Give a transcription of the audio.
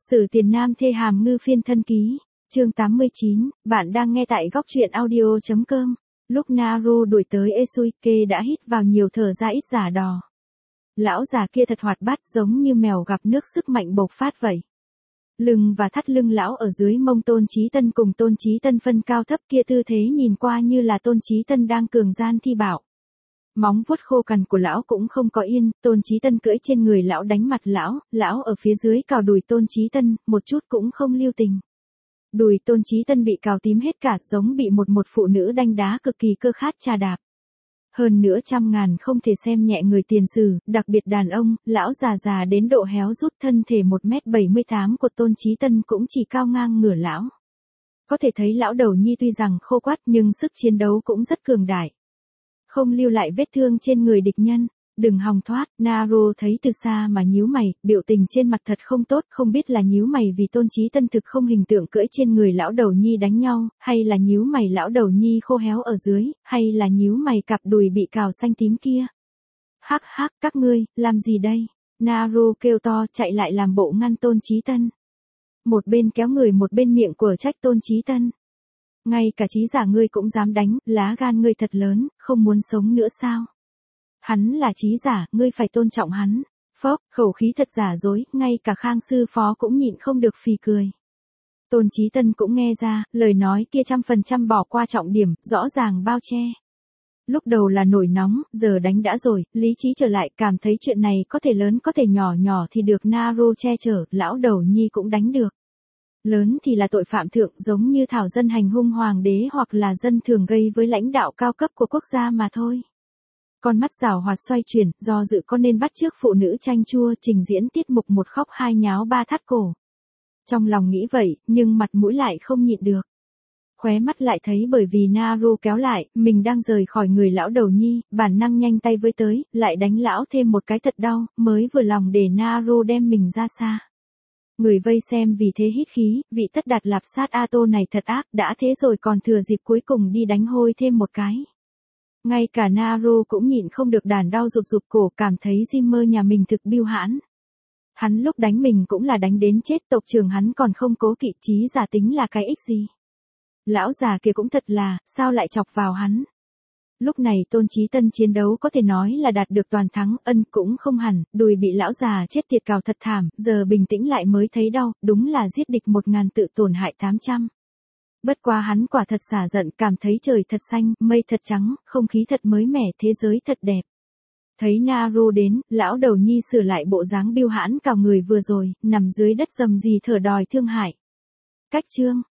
Sử Tiền Nam thê hàm ngư phiên thân ký, chương 89, bạn đang nghe tại góc truyện audio.com. Lúc Naru đuổi tới Esuike đã hít vào nhiều thở ra ít giả đò. Lão già kia thật hoạt bát giống như mèo gặp nước sức mạnh bộc phát vậy. Lưng và thắt lưng lão ở dưới mông Tôn Chí Tân cùng Tôn Chí Tân phân cao thấp kia tư thế nhìn qua như là Tôn Chí Tân đang cường gian thi bảo. Móng vuốt khô cằn của lão cũng không có yên, Tôn Chí Tân cưỡi trên người lão đánh mặt lão ở phía dưới cào đùi Tôn Chí Tân, một chút cũng không lưu tình. Đùi Tôn Chí Tân bị cào tím hết cả giống bị một phụ nữ đanh đá cực kỳ cơ khát trà đạp. Hơn nữa trăm ngàn không thể xem nhẹ người tiền sử, đặc biệt đàn ông, lão già đến độ héo rút thân thể 1m78 của Tôn Chí Tân cũng chỉ cao ngang ngửa lão. Có thể thấy lão đầu nhi tuy rằng khô quắt nhưng sức chiến đấu cũng rất cường đại. Không lưu lại vết thương trên người địch nhân, đừng hòng thoát, Naru thấy từ xa mà nhíu mày, biểu tình trên mặt thật không tốt, không biết là nhíu mày vì Tôn Chí Tân thực không hình tượng cưỡi trên người lão đầu nhi đánh nhau, hay là nhíu mày lão đầu nhi khô héo ở dưới, hay là nhíu mày cặp đùi bị cào xanh tím kia. Hắc, các ngươi, làm gì đây? Naru kêu to chạy lại làm bộ ngăn Tôn Chí Tân. Một bên kéo người một bên miệng của trách Tôn Chí Tân. Ngay cả trí giả ngươi cũng dám đánh, lá gan ngươi thật lớn, không muốn sống nữa sao? Hắn là trí giả, ngươi phải tôn trọng hắn. Phốc, khẩu khí thật giả dối, ngay cả Khang sư phó cũng nhịn không được phì cười. Tôn Chí Tân cũng nghe ra, lời nói kia 100% bỏ qua trọng điểm, rõ ràng bao che. Lúc đầu là nổi nóng, giờ đánh đã rồi, lý trí trở lại, cảm thấy chuyện này có thể lớn có thể nhỏ thì được Naru che chở, lão đầu nhi cũng đánh được. Lớn thì là tội phạm thượng giống như thảo dân hành hung hoàng đế hoặc là dân thường gây với lãnh đạo cao cấp của quốc gia mà thôi. Con mắt rào hoạt xoay chuyển, do dự có nên bắt chước phụ nữ chanh chua trình diễn tiết mục một khóc hai nháo ba thắt cổ. Trong lòng nghĩ vậy, nhưng mặt mũi lại không nhịn được. Khóe mắt lại thấy bởi vì Naru kéo lại, mình đang rời khỏi người lão đầu nhi, bản năng nhanh tay với tới, lại đánh lão thêm một cái thật đau, mới vừa lòng để Naru đem mình ra xa. Người vây xem vì thế hít khí, vị Tất Đạt Lạp Sát Ato này thật ác, đã thế rồi còn thừa dịp cuối cùng đi đánh hôi thêm một cái. Ngay cả Naru cũng nhịn không được đàn đau rụt cổ, cảm thấy Jimmer nhà mình thực bưu hãn. Hắn lúc đánh mình cũng là đánh đến chết, tộc trưởng hắn còn không cố kỵ, trí giả tính là cái ích gì. Lão già kia cũng thật là, sao lại chọc vào hắn. Lúc này Tôn Chí Tân chiến đấu có thể nói là đạt được toàn thắng, cũng không hẳn, đùi bị lão già chết tiệt cào thật thảm, giờ bình tĩnh lại mới thấy đau, đúng là giết địch 1000 tự tổn hại 800. Bất quá hắn quả thật xả giận, cảm thấy trời thật xanh, mây thật trắng, không khí thật mới mẻ, thế giới thật đẹp. Thấy Naru đến, lão đầu nhi sửa lại bộ dáng bưu hãn cào người vừa rồi, nằm dưới đất rầm rì thở đòi thương hại. Cách chương